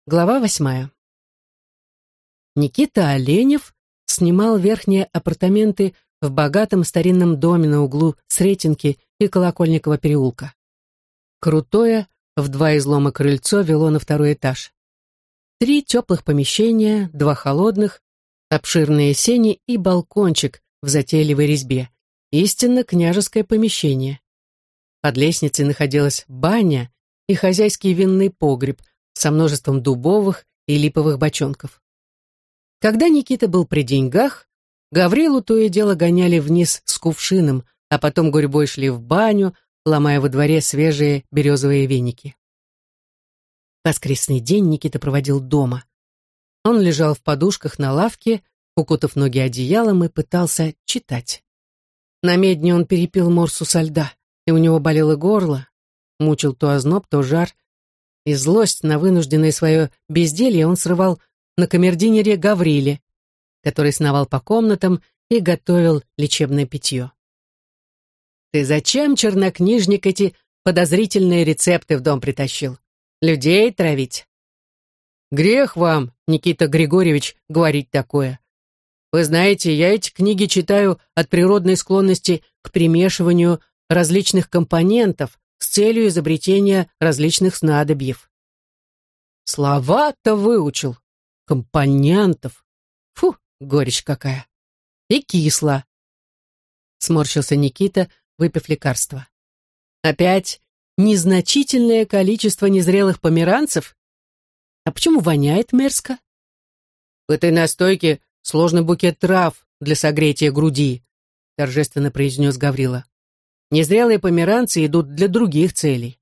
Глава 8. Никита Оленев снимал верхние апартаменты в богатом старинном доме на углу Сретенки и Колокольникова переулка. Крутое, в 2 излома крыльцо вело на 2-й этаж. 3 теплых помещения, 2 холодных, обширные сени и балкончик в затейливой резьбе. Истинно княжеское помещение. Под лестницей находилась баня и хозяйский винный погреб со множеством дубовых и липовых бочонков. Когда Никита был при деньгах, Гаврилу то и дело гоняли вниз с кувшином, а потом гурьбой шли в баню, ломая во дворе свежие березовые веники. Воскресный день Никита проводил дома. Он лежал в подушках на лавке, укутав ноги одеялом, и пытался читать. На медне он перепил морсу со льда, и у него болело горло, мучил то озноб, то жар, и злость на вынужденное свое безделье он срывал на камердинере Гавриле, который сновал по комнатам и готовил лечебное питье. «Ты зачем, чернокнижник, эти подозрительные рецепты в дом притащил? Людей травить?» «Грех вам, Никита Григорьевич, говорить такое. Вы знаете, я эти книги читаю от природной склонности к примешиванию различных компонентов с целью изобретения различных снадобьев. Слова-то выучил. Компонентов. Фу, горечь какая. И кисло. Сморщился Никита, выпив лекарство. Опять незначительное количество незрелых померанцев? А почему воняет мерзко? В этой настойке сложный букет трав для согретия груди, торжественно произнес Гаврила. Незрелые померанцы идут для других целей.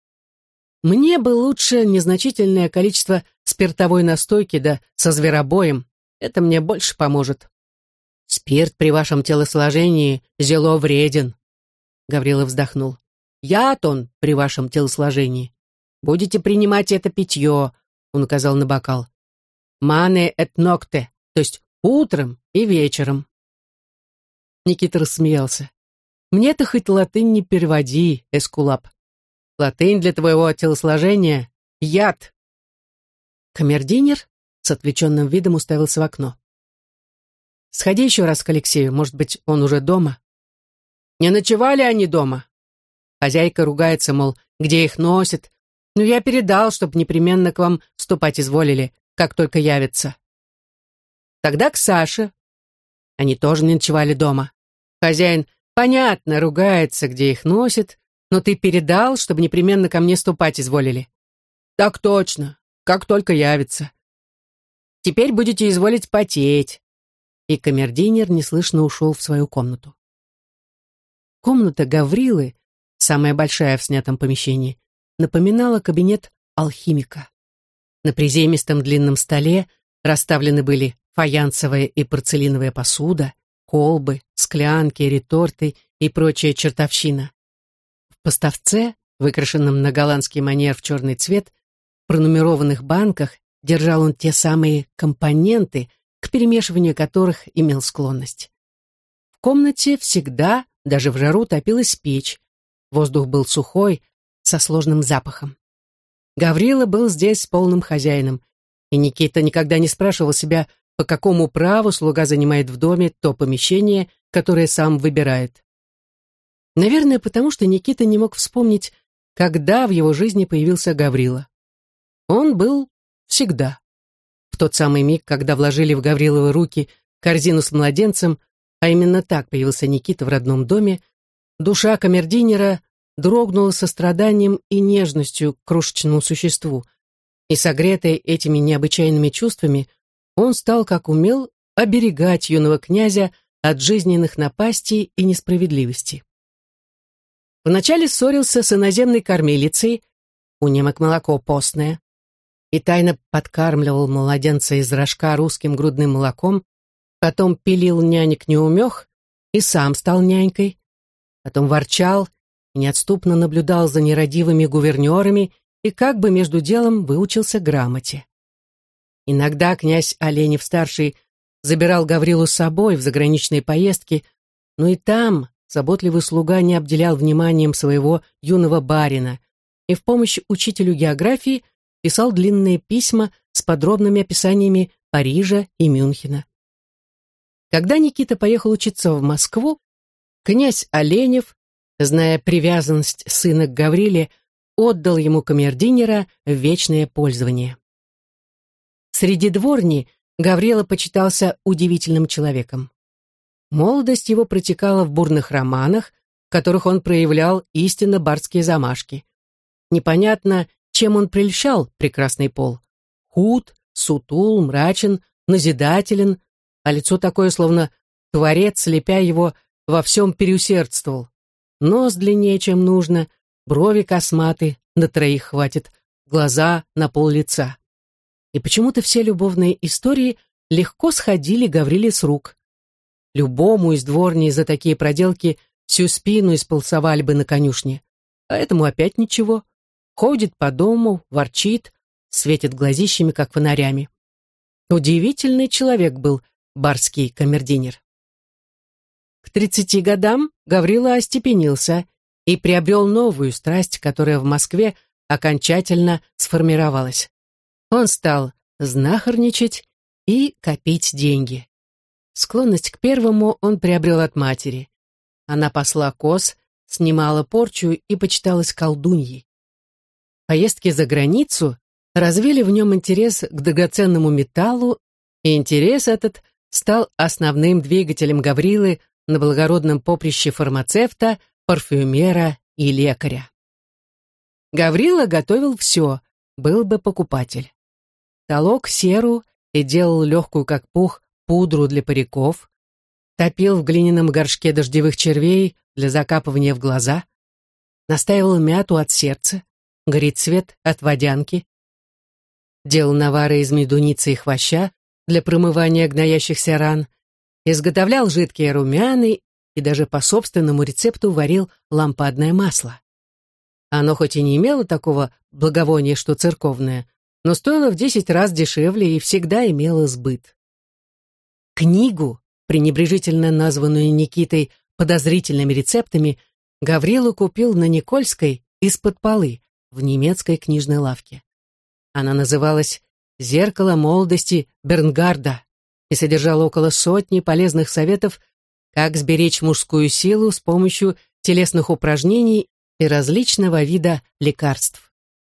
Мне бы лучше незначительное количество спиртовой настойки, да со зверобоем. Это мне больше поможет. Спирт при вашем телосложении зело вреден. Гаврила вздохнул. Яд он при вашем телосложении. Будете принимать это питье, он указал на бокал. Мане эт нокте, то есть утром и вечером. Никита рассмеялся. Мне-то хоть латынь не переводи, эскулап. Латынь для твоего телосложения — яд. Камердинер с отвлеченным видом уставился в окно. Сходи еще раз к Алексею, может быть, он уже дома. Не ночевали они дома? Хозяйка ругается, мол, где их носит. Но я передал, чтоб непременно к вам ступать изволили, как только явятся. Тогда к Саше. Они тоже не ночевали дома. Хозяин, понятно, ругается, где их носит, но ты передал, чтобы непременно ко мне ступать изволили. Так точно, как только явится. Теперь будете изволить потеть. И камердинер неслышно ушел в свою комнату. Комната Гаврилы, самая большая в снятом помещении, напоминала кабинет алхимика. На приземистом длинном столе расставлены были фаянсовая и порцелиновая посуда, колбы, склянки, реторты и прочая чертовщина. В поставце, выкрашенном на голландский манер в черный цвет, в пронумерованных банках держал он те самые компоненты, к перемешиванию которых имел склонность. В комнате всегда, даже в жару, топилась печь. Воздух был сухой, со сложным запахом. Гаврила был здесь полным хозяином, и Никита никогда не спрашивал себя, по какому праву слуга занимает в доме то помещение, которое сам выбирает. Наверное, потому что Никита не мог вспомнить, когда в его жизни появился Гаврила. Он был всегда. В тот самый миг, когда вложили в Гавриловы руки корзину с младенцем, а именно так появился Никита в родном доме, душа камердинера дрогнула состраданием и нежностью к крошечному существу, и, согретый этими необычайными чувствами, он стал, как умел, оберегать юного князя от жизненных напастей и несправедливости. Вначале ссорился с иноземной кормилицей, у немок молоко постное, и тайно подкармливал младенца из рожка русским грудным молоком, потом пилил нянек неумех и сам стал нянькой, потом ворчал и неотступно наблюдал за нерадивыми гувернерами и как бы между делом выучился грамоте. Иногда князь Оленев-старший забирал Гаврилу с собой в заграничные поездки, но и там заботливый слуга не обделял вниманием своего юного барина и в помощь учителю географии писал длинные письма с подробными описаниями Парижа и Мюнхена. Когда Никита поехал учиться в Москву, князь Оленев, зная привязанность сына к Гавриле, отдал ему камердинера в вечное пользование. Среди дворни Гаврила почитался удивительным человеком. Молодость его протекала в бурных романах, в которых он проявлял истинно барские замашки. Непонятно, чем он прельщал прекрасный пол. Худ, сутул, мрачен, назидателен, а лицо такое, словно творец, слепя его, во всем переусердствовал. Нос длиннее, чем нужно, брови косматы, на троих хватит, глаза на пол лица. И почему-то все любовные истории легко сходили Гавриле с рук. Любому из дворни за такие проделки всю спину исполосовали бы на конюшне. А этому опять ничего. Ходит по дому, ворчит, светит глазищами, как фонарями. Удивительный человек был барский камердинер. К 30 годам Гаврила остепенился и приобрел новую страсть, которая в Москве окончательно сформировалась. Он стал знахарничать и копить деньги. Склонность к первому он приобрел от матери. Она пасла коз, снимала порчу и почиталась колдуньей. Поездки за границу развили в нем интерес к драгоценному металлу, и интерес этот стал основным двигателем Гаврилы на благородном поприще фармацевта, парфюмера и лекаря. Гаврила готовил все, был бы покупатель. Толок серу и делал легкую, как пух, пудру для париков, топил в глиняном горшке дождевых червей для закапывания в глаза, настаивал мяту от сердца, горецвет от водянки, делал навары из медуницы и хвоща для промывания гноящихся ран, изготовлял жидкие румяны и даже по собственному рецепту варил лампадное масло. Оно хоть и не имело такого благовония, что церковное, но стоило в 10 раз дешевле и всегда имело сбыт. Книгу, пренебрежительно названную Никитой подозрительными рецептами, Гаврила купил на Никольской из-под полы в немецкой книжной лавке. Она называлась «Зеркало молодости Бернгарда» и содержала около сотни полезных советов, как сберечь мужскую силу с помощью телесных упражнений и различного вида лекарств.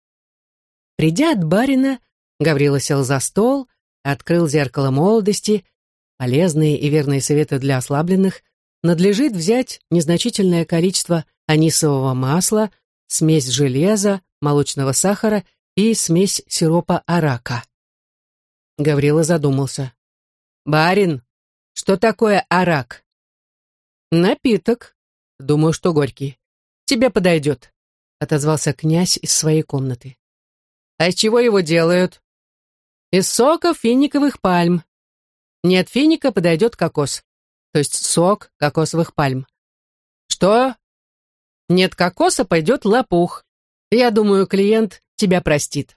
Придя от барина, Гаврила сел за стол, открыл «Зеркало молодости», полезные и верные советы для ослабленных, надлежит взять незначительное количество анисового масла, смесь железа, молочного сахара и смесь сиропа арака. Гаврила задумался. «Барин, что такое арак?» «Напиток. Думаю, что горький. Тебе подойдет», — отозвался князь из своей комнаты. «А из чего его делают?» «Из соков финиковых пальм. Нет финика, подойдет кокос. То есть сок кокосовых пальм». «Что?» «Нет кокоса, пойдет лопух. Я думаю, клиент тебя простит».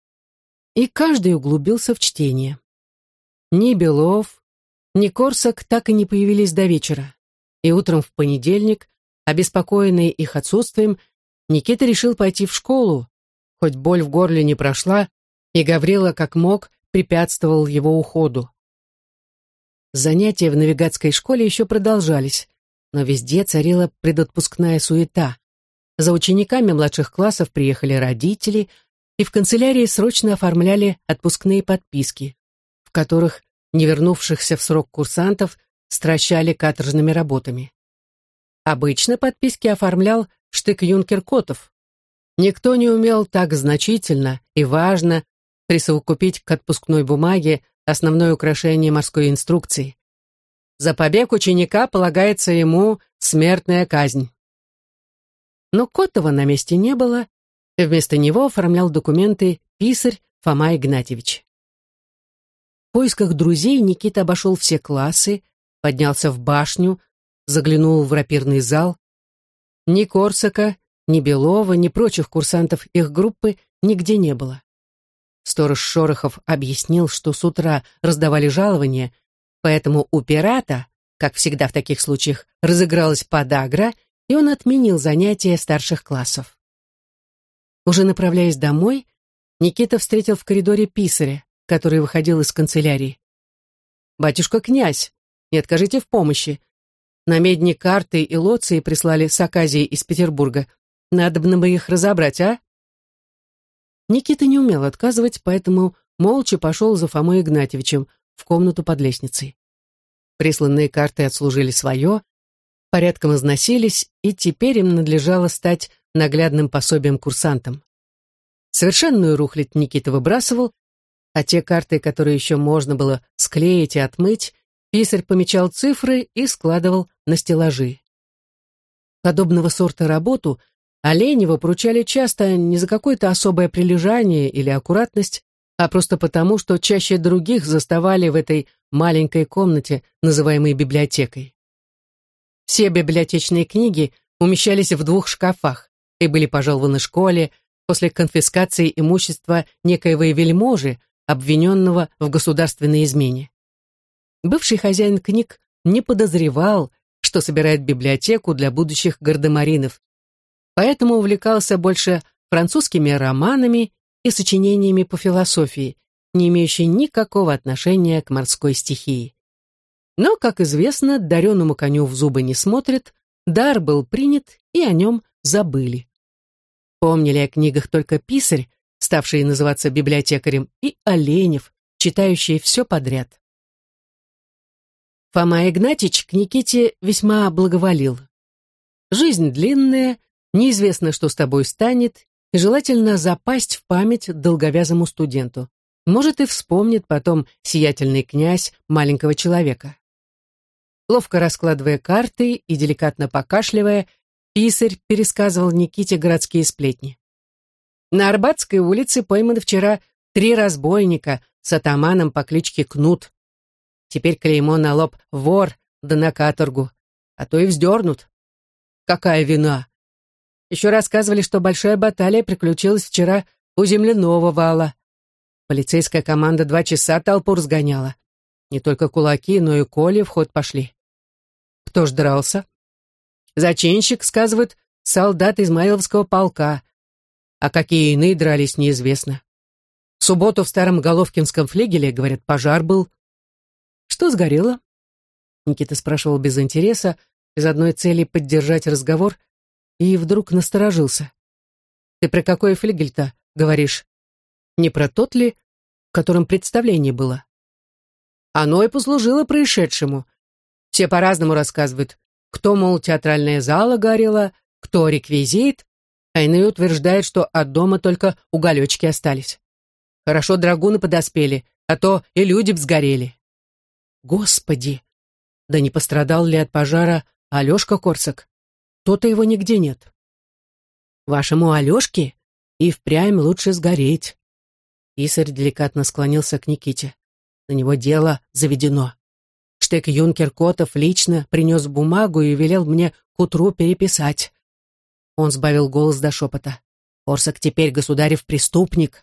И каждый углубился в чтение. Ни Белов, ни Корсак так и не появились до вечера. И утром в понедельник, обеспокоенный их отсутствием, Никита решил пойти в школу, хоть боль в горле не прошла, и Гаврила как мог препятствовал его уходу. Занятия в навигатской школе еще продолжались, но везде царила предотпускная суета. За учениками младших классов приехали родители, и в канцелярии срочно оформляли отпускные подписки, в которых не вернувшихся в срок курсантов стращали каторжными работами. Обычно подписки оформлял штык-юнкер Котов. Никто не умел так значительно и важно присовокупить к отпускной бумаге основное украшение морской инструкции. За побег ученика полагается ему смертная казнь. Но Котова на месте не было, и вместо него оформлял документы писарь Фома Игнатьевич. В поисках друзей Никита обошел все классы, поднялся в башню, заглянул в рапирный зал. Ни Корсака, ни Белова, ни прочих курсантов их группы нигде не было. Сторож Шорохов объяснил, что с утра раздавали жалования, поэтому у пирата, как всегда в таких случаях, разыгралась подагра, и он отменил занятия старших классов. Уже направляясь домой, Никита встретил в коридоре писаря, который выходил из канцелярии. «Батюшка-князь, не откажите в помощи. На медне карты и лоции прислали с Аказии из Петербурга. Надобно бы их разобрать, а?» Никита не умел отказывать, поэтому молча пошел за Фомой Игнатьевичем в комнату под лестницей. Присланные карты отслужили свое, порядком износились, и теперь им надлежало стать наглядным пособием курсантам. Совершенную рухлядь Никита выбрасывал, а те карты, которые еще можно было склеить и отмыть, писарь помечал цифры и складывал на стеллажи. Подобного сорта работу Оленеву поручали часто не за какое-то особое прилежание или аккуратность, а просто потому, что чаще других заставали в этой маленькой комнате, называемой библиотекой. Все библиотечные книги умещались в 2 шкафах и были пожалованы школе после конфискации имущества некоего вельможи, обвиненного в государственной измене. Бывший хозяин книг не подозревал, что собирает библиотеку для будущих гардемаринов, поэтому увлекался больше французскими романами и сочинениями по философии, не имеющие никакого отношения к морской стихии. Но, как известно, дареному коню в зубы не смотрят, дар был принят, и о нем забыли. Помнили о книгах только писарь, ставший называться библиотекарем, и Оленев, читающий все подряд. Фома Игнатьич к Никите весьма благоволил. Жизнь длинная, неизвестно, что с тобой станет, и желательно запасть в память долговязому студенту. Может, и вспомнит потом сиятельный князь маленького человека. Ловко раскладывая карты и деликатно покашливая, писарь пересказывал Никите городские сплетни. На Арбатской улице пойманы вчера 3 разбойника с атаманом по кличке Кнут. Теперь клеймо на лоб вор, да на каторгу, а то и вздернут. Какая вина? Еще рассказывали, что большая баталия приключилась вчера у земляного вала. Полицейская команда 2 часа толпу разгоняла. Не только кулаки, но и коли в ход пошли. Кто ж дрался? Зачинщик, сказывают, солдат Измайловского полка. А какие иные дрались, неизвестно. В субботу в старом Головкинском флигеле, говорят, пожар был. Что сгорело? Никита спрашивал без интереса, из одной цели поддержать разговор, и вдруг насторожился. Ты про какой флигель-то говоришь? Не про тот ли, в котором представление было? Оно и послужило происшедшему. Все по-разному рассказывают. Кто, мол, театральная зала горела, кто реквизит, а иные утверждают, что от дома только уголечки остались. Хорошо драгуны подоспели, а то и люди б сгорели. Господи! Да не пострадал ли от пожара Алешка Корсак? То-то его нигде нет. Вашему Алешке и впрямь лучше сгореть. Писарь деликатно склонился к Никите. На него дело заведено. Штык-юнкер Котов лично принес бумагу и велел мне к утру переписать. Он сбавил голос до шепота. Корсак теперь государев преступник.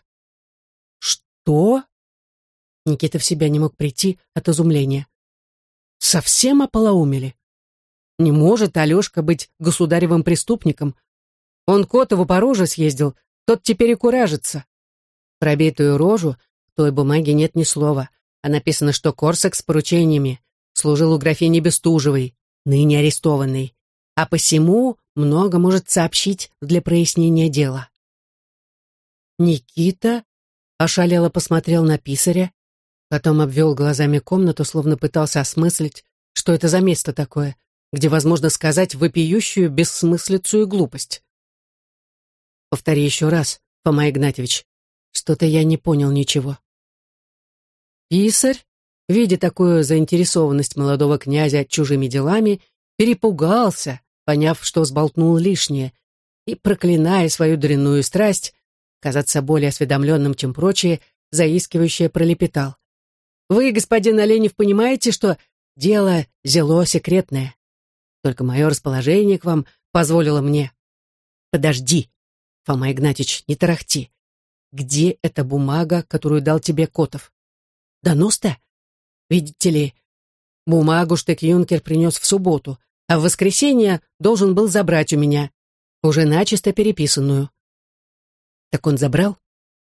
Что? Никита в себя не мог прийти от изумления. Совсем ополоумели? Не может Алешка быть государевым преступником. Он Котову по роже съездил, тот теперь и куражится. Пробитую рожу в той бумаге нет ни слова, а написано, что Корсак с поручениями служил у графини Бестужевой, ныне арестованной, а посему много может сообщить для прояснения дела. Никита ошалело посмотрел на писаря, потом обвел глазами комнату, словно пытался осмыслить, что это за место такое, где возможно сказать вопиющую бессмыслицу и глупость. Повтори еще раз, Фома Игнатьевич, что-то я не понял ничего. Писарь, видя такую заинтересованность молодого князя чужими делами, перепугался, поняв, что сболтнул лишнее, и, проклиная свою дрянную страсть, казаться более осведомленным, чем прочие, заискивающе пролепетал. «Вы, господин Оленев, понимаете, что дело зело секретное. Только мое расположение к вам позволило мне...» «Подожди, Фома Игнатьич, не тарахти. Где эта бумага, которую дал тебе Котов? Донос-то? Видите ли, бумагу штык-юнкер принес в субботу, а в воскресенье должен был забрать у меня, уже начисто переписанную». «Так он забрал?»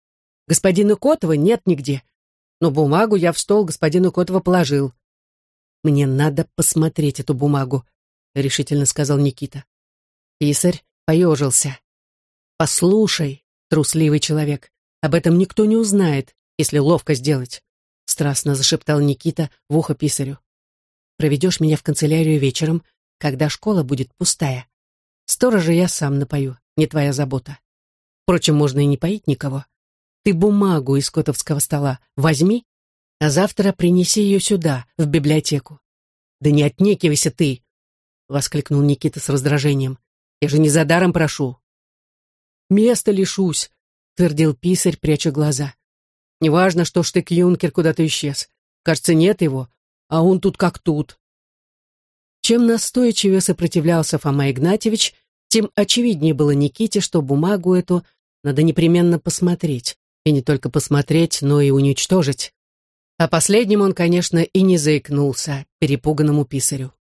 Господина Котова нет нигде, но бумагу я в стол господину Котова положил. «Мне надо посмотреть эту бумагу», — решительно сказал Никита. Писарь поежился. «Послушай, трусливый человек, об этом никто не узнает, если ловко сделать», — страстно зашептал Никита в ухо писарю. «Проведешь меня в канцелярию вечером, когда школа будет пустая. Сторожа я сам напою, не твоя забота. Впрочем, можно и не поить никого. Ты бумагу из котовского стола возьми, а завтра принеси ее сюда, в библиотеку». «Да не отнекивайся ты!» — воскликнул Никита с раздражением. «Я же не за даром прошу». «Места лишусь», — твердил писарь, пряча глаза. «Неважно, что штык-юнкер куда-то исчез. Кажется, нет его, а он тут как тут». Чем настойчивее сопротивлялся Фома Игнатьевич, тем очевиднее было Никите, что бумагу эту надо непременно посмотреть. И не только посмотреть, но и уничтожить. О последнем он, конечно, и не заикнулся перепуганному писарю.